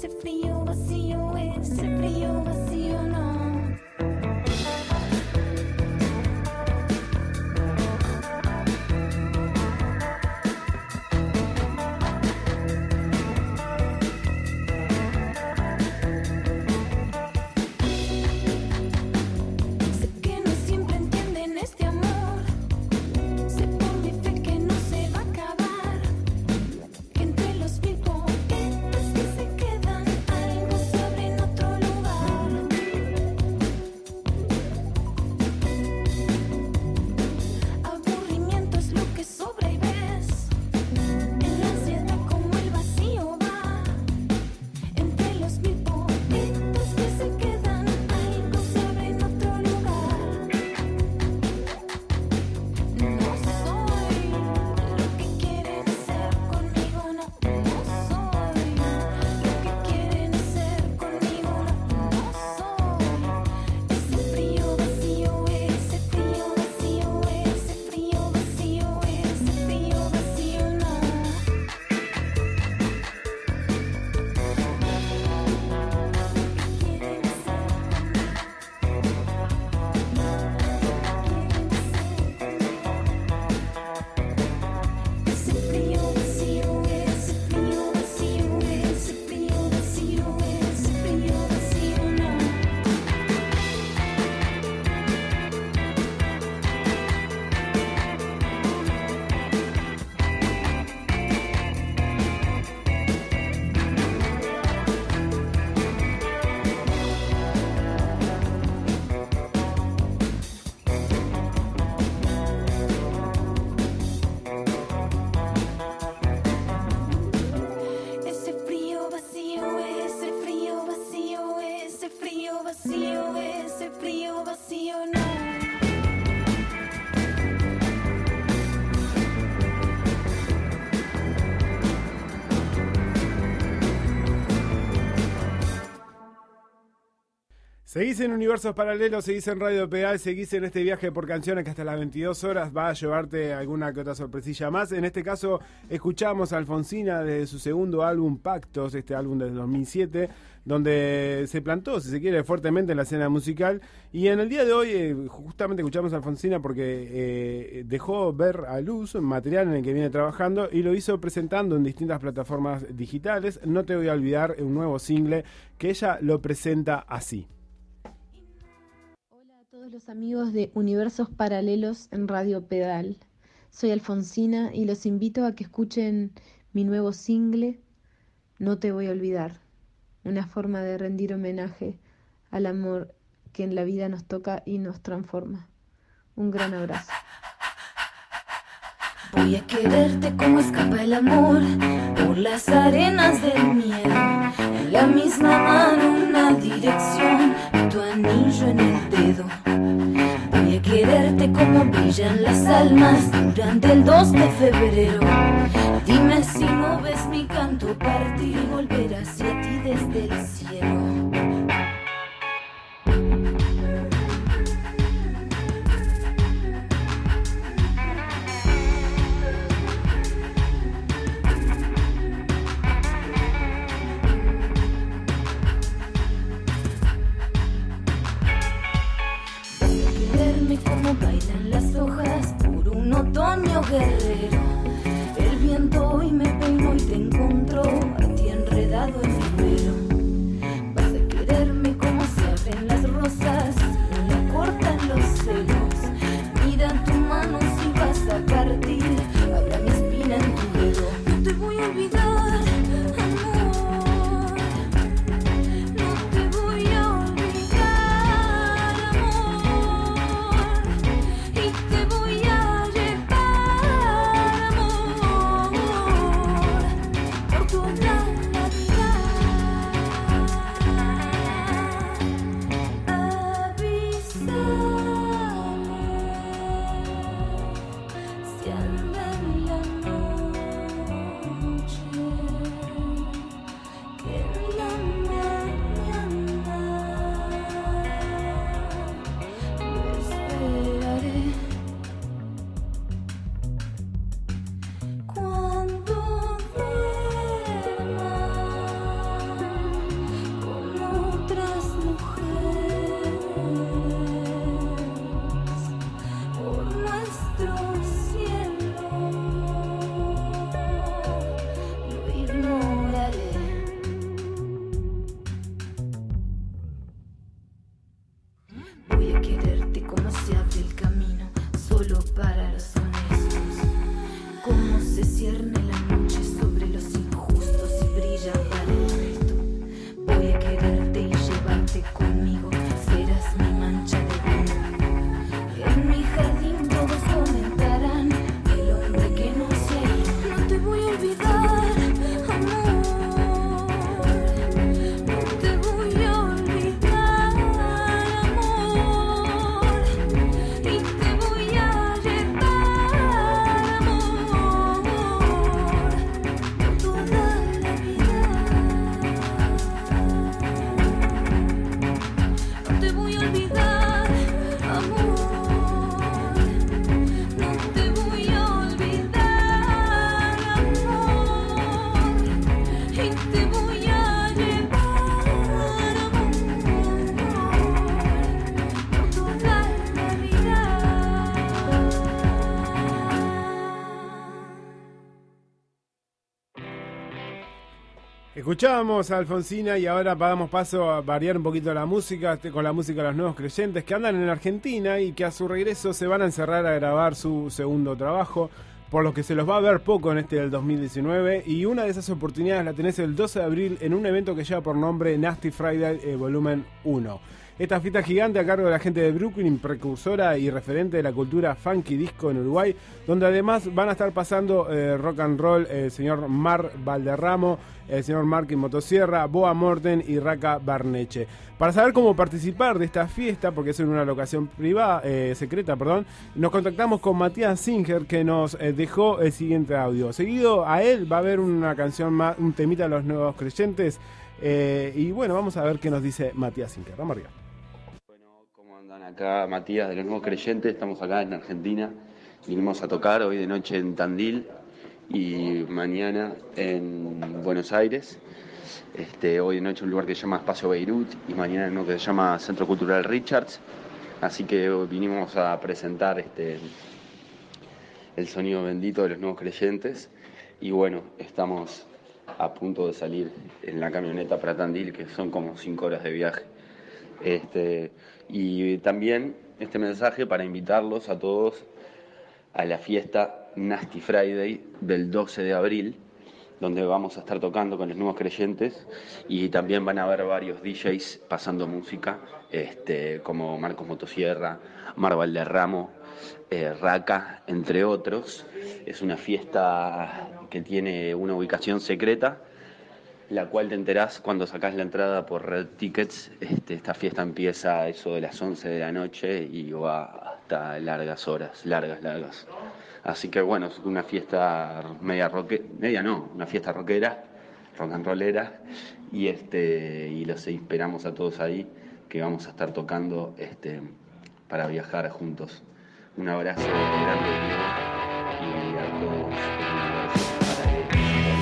ese frío vacío, ese frío vacío no. Seguís en Universos Paralelos, seguís en Radio Pedal, seguís en este viaje por canciones que hasta las 22 horas va a llevarte alguna que otra sorpresilla más. En este caso escuchamos a Alfonsina de su segundo álbum Pactos, este álbum del 2007, donde se plantó, si se quiere, fuertemente en la escena musical. Y en el día de hoy justamente escuchamos a Alfonsina porque dejó ver a luz material en el que viene trabajando y lo hizo presentando en distintas plataformas digitales. No te voy a olvidar, un nuevo single que ella lo presenta así. Todos los amigos de Universos Paralelos en Radio Pedal. Soy Alfonsina y los invito a que escuchen mi nuevo single, No te voy a olvidar, una forma de rendir homenaje al amor que en la vida nos toca y nos transforma. Un gran abrazo. Voy a quererte como escapa el amor por las arenas del miedo. En la misma mano una dirección y tu anillo en el dedo. Voy a quererte como brillan las almas durante el 2 de febrero. Dime si no ves mi canto partir y volver hacia ti desde el cielo. Como bailan las hojas por un otoño guerrero. El viento hoy me peinó y te encontró a ti en Escuchábamos a Alfonsina y ahora damos paso a variar un poquito la música, con la música de los Nuevos Creyentes que andan en Argentina y que a su regreso se van a encerrar a grabar su segundo trabajo, por lo que se los va a ver poco en este del 2019, y una de esas oportunidades la tenés el 12 de abril en un evento que lleva por nombre Nasty Friday Volumen 1. Esta fiesta gigante a cargo de la gente de Brooklyn, precursora y referente de la cultura funky disco en Uruguay, donde además van a estar pasando rock and roll el señor Mar Valderramo, el señor Marky Motosierra, Boa Morten y Raka Barneche. Para saber cómo participar de esta fiesta, porque es en una locación privada, secreta, nos contactamos con Matías Singer, que nos dejó el siguiente audio. Seguido a él va a haber una canción más, un temita de los Nuevos Creyentes, y bueno, vamos a ver qué nos dice Matías Singer. Vamos arriba. Acá Matías de los Nuevos Creyentes, estamos acá en Argentina, vinimos a tocar hoy de noche en Tandil y mañana en Buenos Aires. Hoy de noche en un lugar que se llama Espacio Beirut y mañana en uno que se llama Centro Cultural Richards, así que vinimos a presentar el sonido bendito de los Nuevos Creyentes y bueno, estamos a punto de salir en la camioneta para Tandil, que son como 5 horas de viaje. Y también este mensaje para invitarlos a todos a la fiesta Nasty Friday del 12 de abril, donde vamos a estar tocando con los Nuevos Creyentes y también van a haber varios DJs pasando música, como Marcos Motosierra, Mar Valderramo, Raka, entre otros. Es una fiesta que tiene una ubicación secreta, la cual te enterás cuando sacás la entrada por Red Tickets. Esta fiesta empieza a eso de las 11 de la noche y va hasta largas horas, largas. Así que bueno, es una fiesta una fiesta rockera, rock and rollera, y los esperamos a todos ahí, que vamos a estar tocando para viajar juntos. Un abrazo grande y a todos un abrazo para él.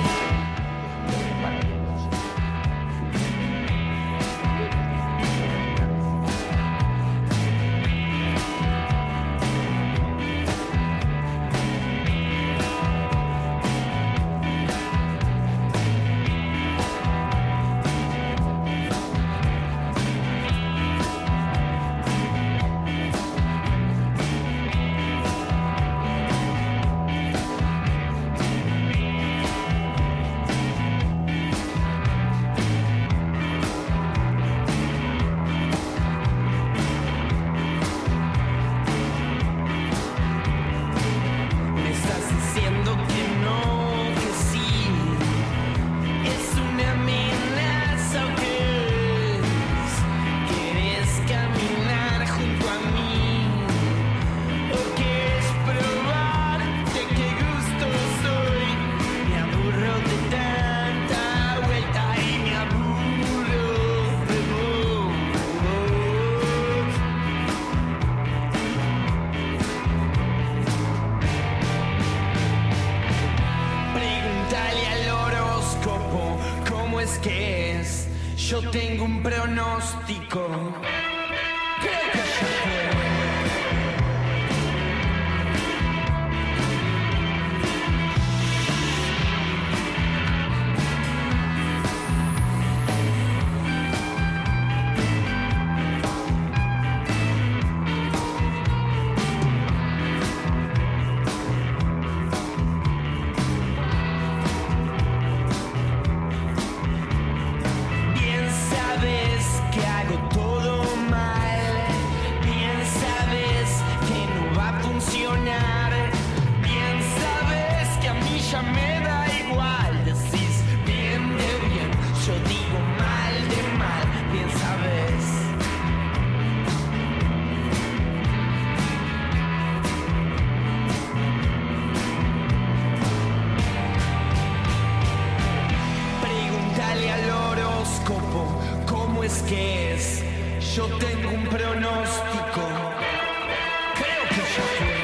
Yo tengo un pronóstico. Creo que ya fue. Yo tengo un pronóstico. Creo que ya fue.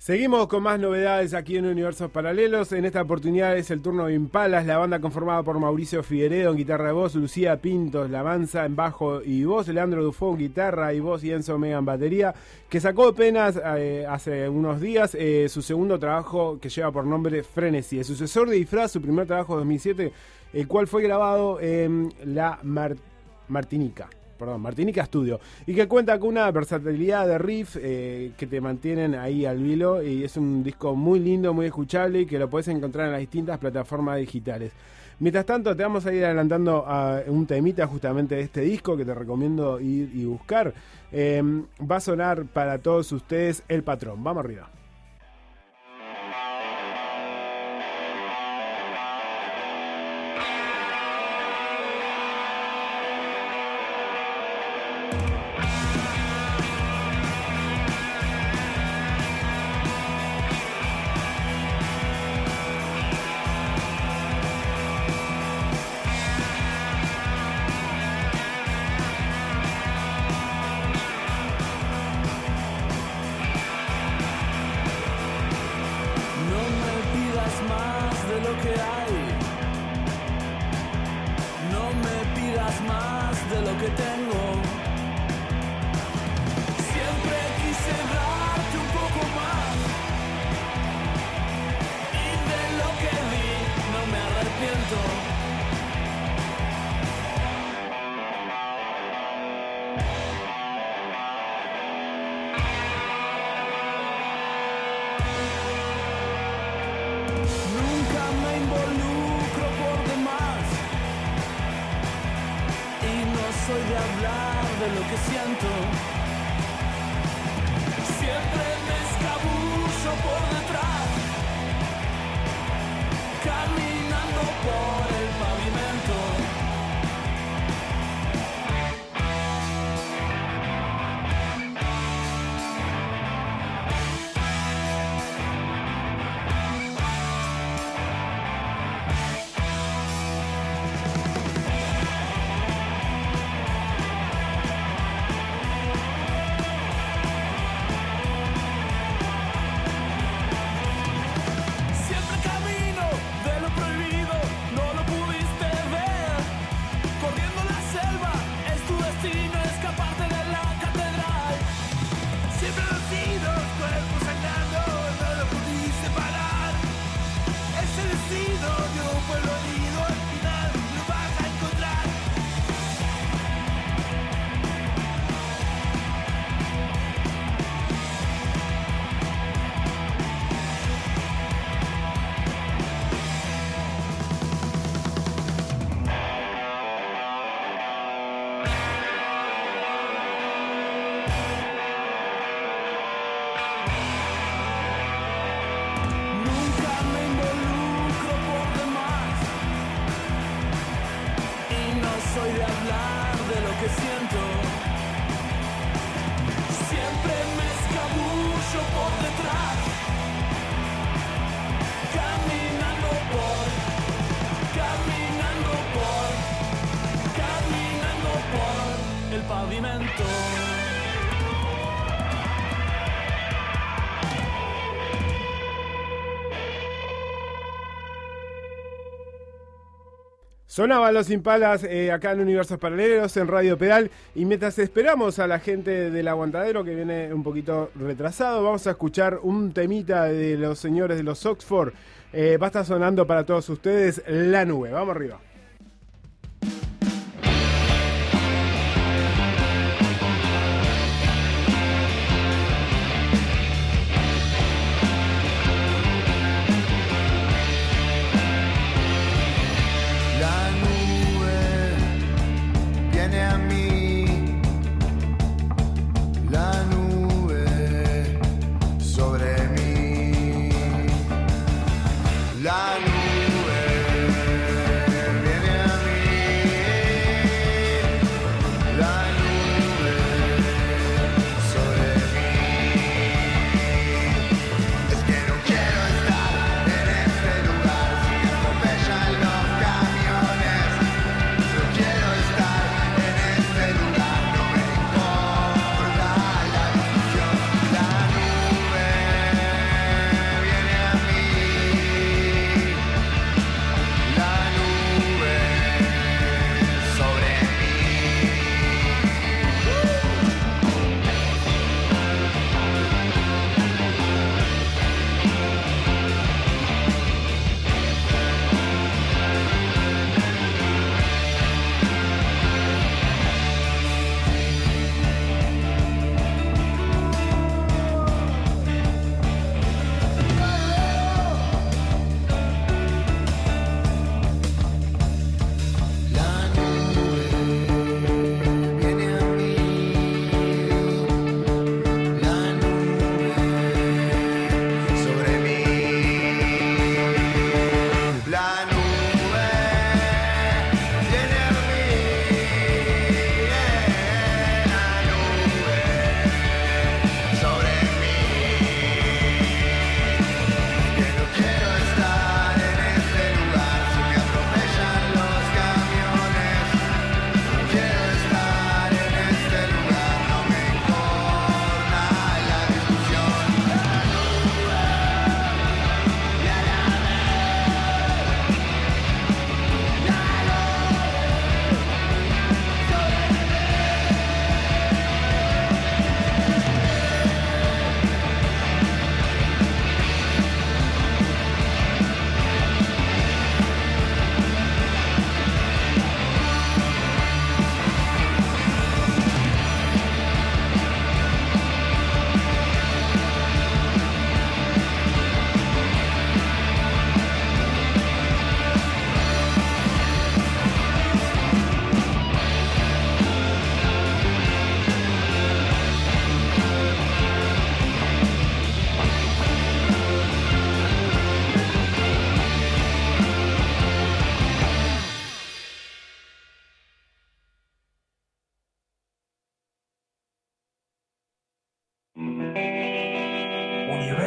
Seguimos con más novedades aquí en Universos Paralelos. En esta oportunidad es el turno de Impalas, la banda conformada por Mauricio Figueredo en guitarra y voz, Lucía Pintos, La Manza en bajo y voz, Leandro Dufo en guitarra y voz y Enzo Mega en batería, que sacó apenas hace unos días su segundo trabajo que lleva por nombre Frenesí, el sucesor de Disfraz, su primer trabajo de 2007, el cual fue grabado en la Martinica Studio, y que cuenta con una versatilidad de riff que te mantienen ahí al vilo, y es un disco muy lindo, muy escuchable, y que lo puedes encontrar en las distintas plataformas digitales. Mientras tanto, te vamos a ir adelantando a un temita justamente de este disco que te recomiendo ir y buscar. Va a sonar para todos ustedes El Patrón. Vamos arriba. Sonaban los Impalas acá en Universos Paralelos en Radio Pedal, y mientras esperamos a la gente del Aguantadero, que viene un poquito retrasado, vamos a escuchar un temita de los señores de los Oxford. Va a estar sonando para todos ustedes La Nube. Vamos arriba. La nube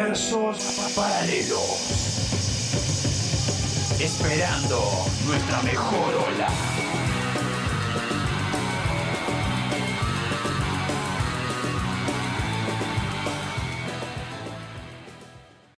universos paralelos. Esperando nuestra mejor ola.